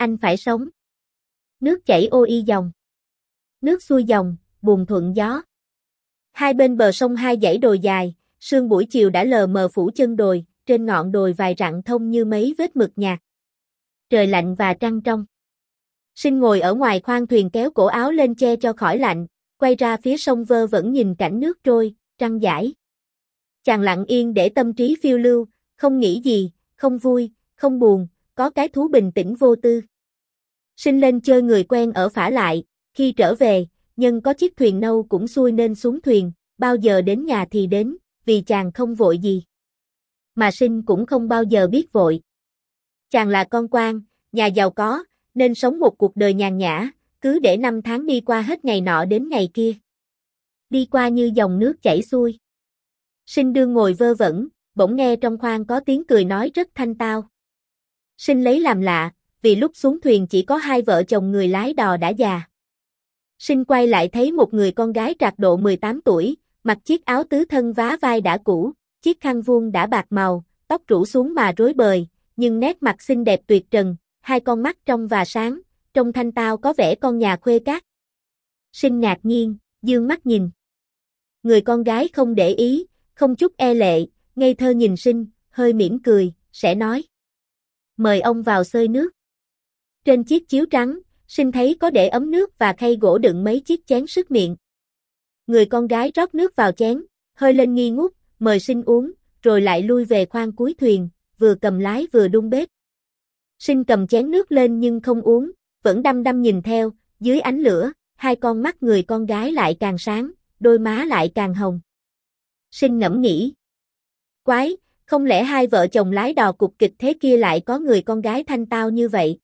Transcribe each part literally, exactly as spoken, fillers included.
anh phải sống. Nước chảy ô y dòng. Nước xuôi dòng, buồm thuận gió. Hai bên bờ sông hai dãy đồi dài, sương buổi chiều đã lờ mờ phủ chân đồi, trên ngọn đồi vài rặng thông như mấy vết mực nhạt. Trời lạnh và trăng trong. Sinh ngồi ở ngoài khoang thuyền kéo cổ áo lên che cho khỏi lạnh, quay ra phía sông vơ vẩn nhìn cảnh nước trôi, trăng dãi. Chàng lặng yên để tâm trí phiêu lưu, không nghĩ gì, không vui, không buồn, có cái thú bình tĩnh vô tư. Sinh lên chơi người quen ở phả lại, khi trở về, nhân có chiếc thuyền nâu cũng xuôi nên xuống thuyền, bao giờ đến nhà thì đến, vì chàng không vội gì. Mà Sinh cũng không bao giờ biết vội. Chàng là con quan, nhà giàu có, nên sống một cuộc đời nhàn nhã, cứ để năm tháng đi qua hết ngày nọ đến ngày kia. Đi qua như dòng nước chảy xuôi. Sinh đương ngồi vơ vẩn, bỗng nghe trong khoang có tiếng cười nói rất thanh tao. Sinh lấy làm lạ, vì lúc xuống thuyền chỉ có hai vợ chồng người lái đò đã già. Sinh quay lại thấy một người con gái trạc độ mười tám tuổi, mặc chiếc áo tứ thân vá vai đã cũ, chiếc khăn vuông đã bạc màu, tóc rủ xuống mà rối bời, nhưng nét mặt xinh đẹp tuyệt trần, hai con mắt trong và sáng, trông thanh tao có vẻ con nhà khuê các. Sinh ngạc nhiên, dương mắt nhìn. Người con gái không để ý, không chút e lệ, ngây thơ nhìn Sinh, hơi mỉm cười, sẽ nói. Mời ông vào xơi nước. Trên chiếc chiếu trắng, Sinh thấy có để ấm nước và khay gỗ đựng mấy chiếc chén sứt miệng. Người con gái rót nước vào chén, hơi lên nghi ngút, mời Sinh uống, rồi lại lui về khoang cuối thuyền, vừa cầm lái vừa đun bếp. Sinh cầm chén nước lên nhưng không uống, vẫn đăm đăm nhìn theo, dưới ánh lửa, hai con mắt người con gái lại càng sáng, đôi má lại càng hồng. Sinh ngẫm nghĩ. Quái, không lẽ hai vợ chồng lái đò cục kịch thế kia lại có người con gái thanh tao như vậy?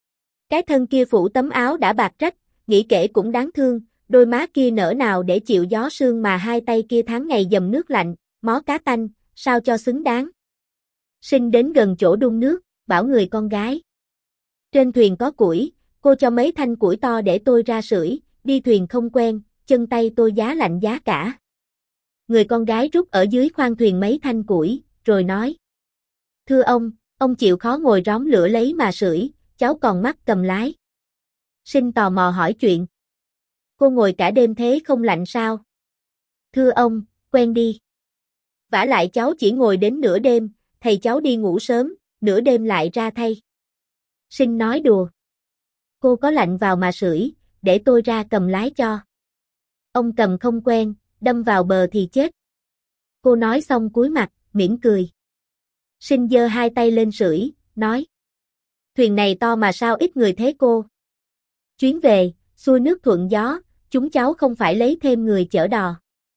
Cái thân kia phủ tấm áo đã bạc rách, nghĩ kể cũng đáng thương, đôi má kia nở nào để chịu gió sương mà hai tay kia tháng ngày dầm nước lạnh, mó cá tanh, sao cho xứng đáng. Sinh đến gần chỗ đun nước, bảo người con gái. Trên thuyền có củi, cô cho mấy thanh củi to để tôi ra sưởi, đi thuyền không quen, chân tay tôi giá lạnh giá cả. Người con gái rút ở dưới khoang thuyền mấy thanh củi, rồi nói. Thưa ông, ông chịu khó ngồi róm lửa lấy mà sưởi, cháu còn mắc cầm lái. Sinh tò mò hỏi chuyện. Cô ngồi cả đêm thế không lạnh sao? Thưa ông, quen đi. Vả lại cháu chỉ ngồi đến nửa đêm, thầy cháu đi ngủ sớm, nửa đêm lại ra thay. Sinh nói đùa. Cô có lạnh vào mà sưởi, để tôi ra cầm lái cho. Ông cầm không quen, đâm vào bờ thì chết. Cô nói xong cúi mặt, mỉm cười. Sinh giơ hai tay lên sưởi, nói. Thuyền này to mà sao ít người thế cô? Chuyến về, xuôi nước thuận gió, chúng cháu không phải lấy thêm người chở đò.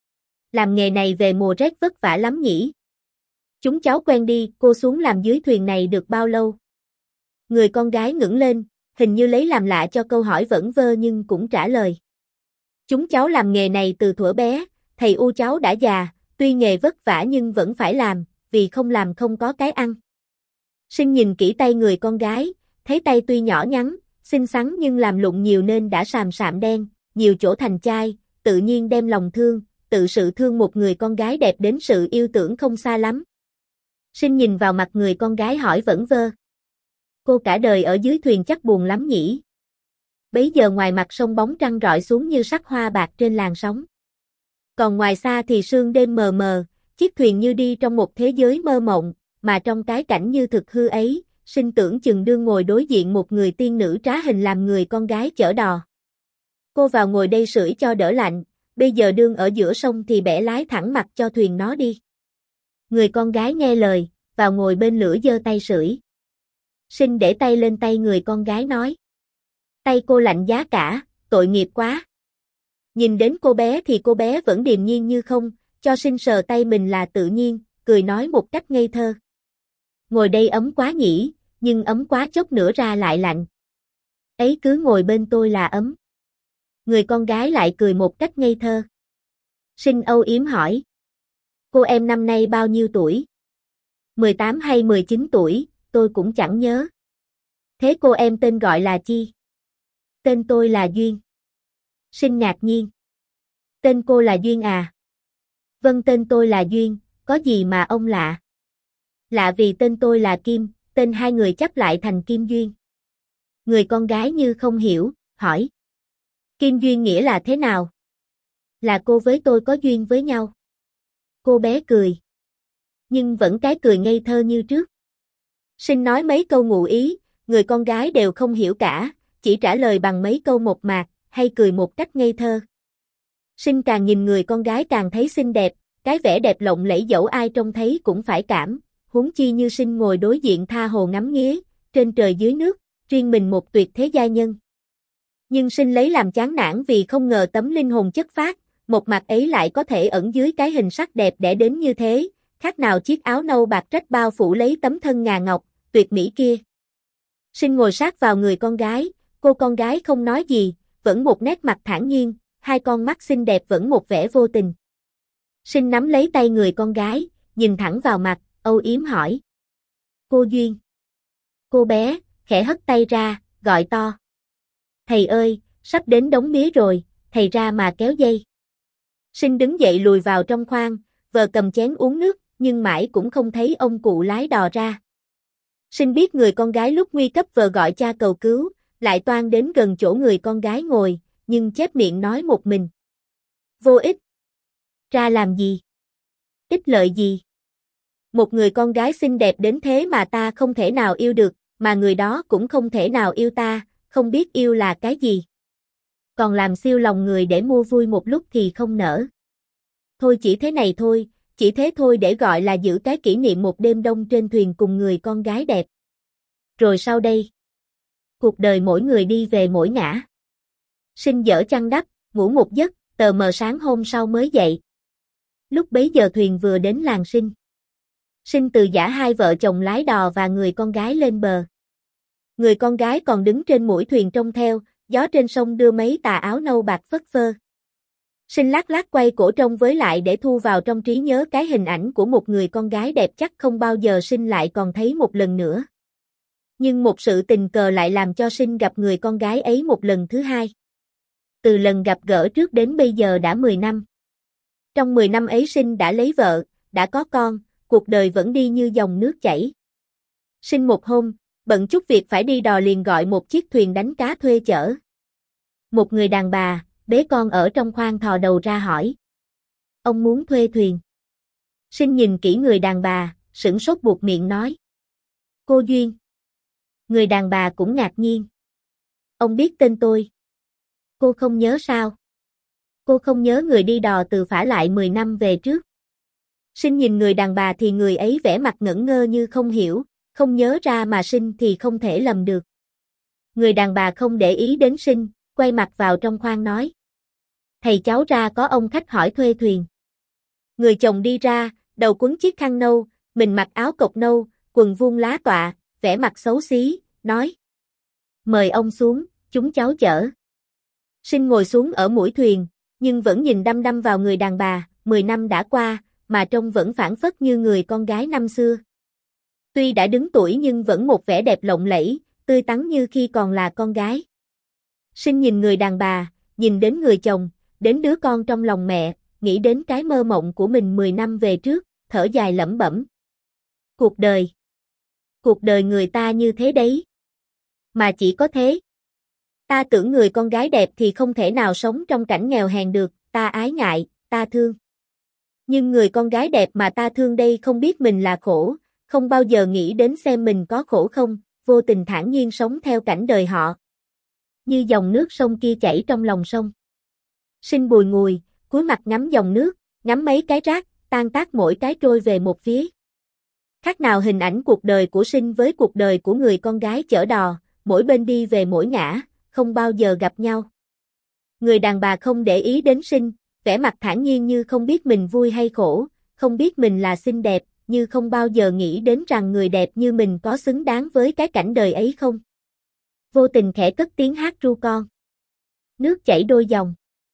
Làm nghề này về mùa rét vất vả lắm nhỉ? Chúng cháu quen đi, cô xuống làm dưới thuyền này được bao lâu? Người con gái ngẩng lên, hình như lấy làm lạ cho câu hỏi vẩn vơ nhưng cũng trả lời. Chúng cháu làm nghề này từ thuở bé, thầy u cháu đã già, tuy nghề vất vả nhưng vẫn phải làm, vì không làm không có cái ăn. Sinh nhìn kỹ tay người con gái, thấy tay tuy nhỏ nhắn, xinh xắn nhưng làm lụng nhiều nên đã sàm sạm đen, nhiều chỗ thành chai, tự nhiên đem lòng thương, tự sự thương một người con gái đẹp đến sự yêu tưởng không xa lắm. Sinh nhìn vào mặt người con gái hỏi vẩn vơ. Cô cả đời ở dưới thuyền chắc buồn lắm nhỉ? Bấy giờ ngoài mặt sông bóng trăng rọi xuống như sắc hoa bạc trên làn sóng. Còn ngoài xa thì sương đêm mờ mờ, chiếc thuyền như đi trong một thế giới mơ mộng, mà trong cái cảnh như thực hư ấy, Sinh tưởng chừng đương ngồi đối diện một người tiên nữ trá hình làm người con gái chở đò. Cô vào ngồi đây sưởi cho đỡ lạnh, bây giờ đương ở giữa sông thì bẻ lái thẳng mặt cho thuyền nó đi. Người con gái nghe lời, vào ngồi bên lửa giơ tay sưởi. Sinh để tay lên tay người con gái nói. Tay cô lạnh giá cả, tội nghiệp quá. Nhìn đến cô bé thì cô bé vẫn điềm nhiên như không, cho Sinh sờ tay mình là tự nhiên, cười nói một cách ngây thơ. Ngồi đây ấm quá nhỉ, nhưng ấm quá chốc nữa ra lại lạnh. Ấy cứ ngồi bên tôi là ấm. Người con gái lại cười một cách ngây thơ. Sinh âu yếm hỏi. Cô em năm nay bao nhiêu tuổi? mười tám hay mười chín tuổi, tôi cũng chẳng nhớ. Thế cô em tên gọi là chi? Tên tôi là Duyên. Sinh ngạc nhiên. Tên cô là Duyên à? Vâng, tên tôi là Duyên, có gì mà ông lạ? Lạ vì tên tôi là Kim, tên hai người chắp lại thành Kim Duyên. Người con gái như không hiểu, hỏi. Kim duyên nghĩa là thế nào? Là cô với tôi có duyên với nhau. Cô bé cười. Nhưng vẫn cái cười ngây thơ như trước. Sinh nói mấy câu ngụ ý, người con gái đều không hiểu cả, chỉ trả lời bằng mấy câu mộc mạc, hay cười một cách ngây thơ. Sinh càng nhìn người con gái càng thấy xinh đẹp, cái vẻ đẹp lộng lẫy dẫu ai trông thấy cũng phải cảm, huống chi như Sinh ngồi đối diện tha hồ ngắm nghía, trên trời dưới nước, riêng mình một tuyệt thế giai nhân. Nhưng Sinh lấy làm chán nản vì không ngờ tấm linh hồn chất phác, một mặt ấy lại có thể ẩn dưới cái hình sắc đẹp đẽ đến như thế, khác nào chiếc áo nâu bạc rách bao phủ lấy tấm thân ngà ngọc, tuyệt mỹ kia. Sinh ngồi sát vào người con gái, cô con gái không nói gì, vẫn một nét mặt thản nhiên, hai con mắt xinh đẹp vẫn một vẻ vô tình. Sinh nắm lấy tay người con gái, nhìn thẳng vào mặt, âu yếm hỏi. Cô Duyên. Cô bé, khẽ hất tay ra, gọi to. Thầy ơi, sắp đến đống mía rồi, thầy ra mà kéo dây. Sinh đứng dậy lùi vào trong khoang, vờ cầm chén uống nước, nhưng mãi cũng không thấy ông cụ lái đò ra. Sinh biết người con gái lúc nguy cấp vờ gọi cha cầu cứu, lại toan đến gần chỗ người con gái ngồi, nhưng chép miệng nói một mình. Vô ích. Ra làm gì? Ích lợi gì? Một người con gái xinh đẹp đến thế mà ta không thể nào yêu được, mà người đó cũng không thể nào yêu ta, không biết yêu là cái gì. Còn làm siêu lòng người để mua vui một lúc thì không nỡ. Thôi chỉ thế này thôi, chỉ thế thôi để gọi là giữ cái kỷ niệm một đêm đông trên thuyền cùng người con gái đẹp. Rồi sau đây? Cuộc đời mỗi người đi về mỗi ngã. Sinh dở chăn đắp, ngủ một giấc, tờ mờ sáng hôm sau mới dậy. Lúc bấy giờ thuyền vừa đến làng Sinh. Sinh từ giã hai vợ chồng lái đò và người con gái lên bờ. Người con gái còn đứng trên mũi thuyền trông theo, gió trên sông đưa mấy tà áo nâu bạc phất phơ. Sinh lát lát quay cổ trông với lại để thu vào trong trí nhớ cái hình ảnh của một người con gái đẹp chắc không bao giờ Sinh lại còn thấy một lần nữa. Nhưng một sự tình cờ lại làm cho Sinh gặp người con gái ấy một lần thứ hai. Từ lần gặp gỡ trước đến bây giờ đã mười năm. Trong mười năm ấy Sinh đã lấy vợ, đã có con, cuộc đời vẫn đi như dòng nước chảy. Sinh một hôm, bận chút việc phải đi đò liền gọi một chiếc thuyền đánh cá thuê chở. Một người đàn bà, bế con ở trong khoang thò đầu ra hỏi. Ông muốn thuê thuyền. Sinh nhìn kỹ người đàn bà, sửng sốt buột miệng nói. Cô Duyên. Người đàn bà cũng ngạc nhiên. Ông biết tên tôi. Cô không nhớ sao? Cô không nhớ người đi đò từ phả lại mười năm về trước. Sinh nhìn người đàn bà thì người ấy vẻ mặt ngẩn ngơ như không hiểu, không nhớ ra mà Sinh thì không thể lầm được. Người đàn bà không để ý đến Sinh, quay mặt vào trong khoang nói. Thầy cháu ra có ông khách hỏi thuê thuyền. Người chồng đi ra, đầu quấn chiếc khăn nâu, mình mặc áo cộc nâu, quần vuông lá tọa, vẻ mặt xấu xí, nói. Mời ông xuống, chúng cháu chở. Sinh ngồi xuống ở mũi thuyền, nhưng vẫn nhìn đăm đăm vào người đàn bà, mười năm đã qua, mà trông vẫn phảng phất như người con gái năm xưa. Tuy đã đứng tuổi nhưng vẫn một vẻ đẹp lộng lẫy, tươi tắn như khi còn là con gái. Sinh nhìn người đàn bà, nhìn đến người chồng, đến đứa con trong lòng mẹ, nghĩ đến cái mơ mộng của mình mười năm về trước, thở dài lẩm bẩm. Cuộc đời. Cuộc đời người ta như thế đấy. Mà chỉ có thế. Ta tưởng người con gái đẹp thì không thể nào sống trong cảnh nghèo hèn được, ta ái ngại, ta thương. Nhưng người con gái đẹp mà ta thương đây không biết mình là khổ, không bao giờ nghĩ đến xem mình có khổ không, vô tình thản nhiên sống theo cảnh đời họ. Như dòng nước sông kia chảy trong lòng sông. Sinh bùi ngùi, cúi mặt ngắm dòng nước, ngắm mấy cái rác, tan tác mỗi cái trôi về một phía. Khác nào hình ảnh cuộc đời của Sinh với cuộc đời của người con gái chở đò, mỗi bên đi về mỗi ngã, không bao giờ gặp nhau. Người đàn bà không để ý đến Sinh, vẻ mặt thản nhiên như không biết mình vui hay khổ, không biết mình là xinh đẹp, như không bao giờ nghĩ đến rằng người đẹp như mình có xứng đáng với cái cảnh đời ấy không. Vô tình khẽ cất tiếng hát ru con. Nước chảy đôi dòng.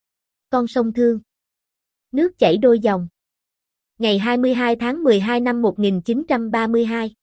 Con sông thương. Nước chảy đôi dòng. Ngày hai mươi hai tháng mười hai năm một nghìn chín trăm ba mươi hai.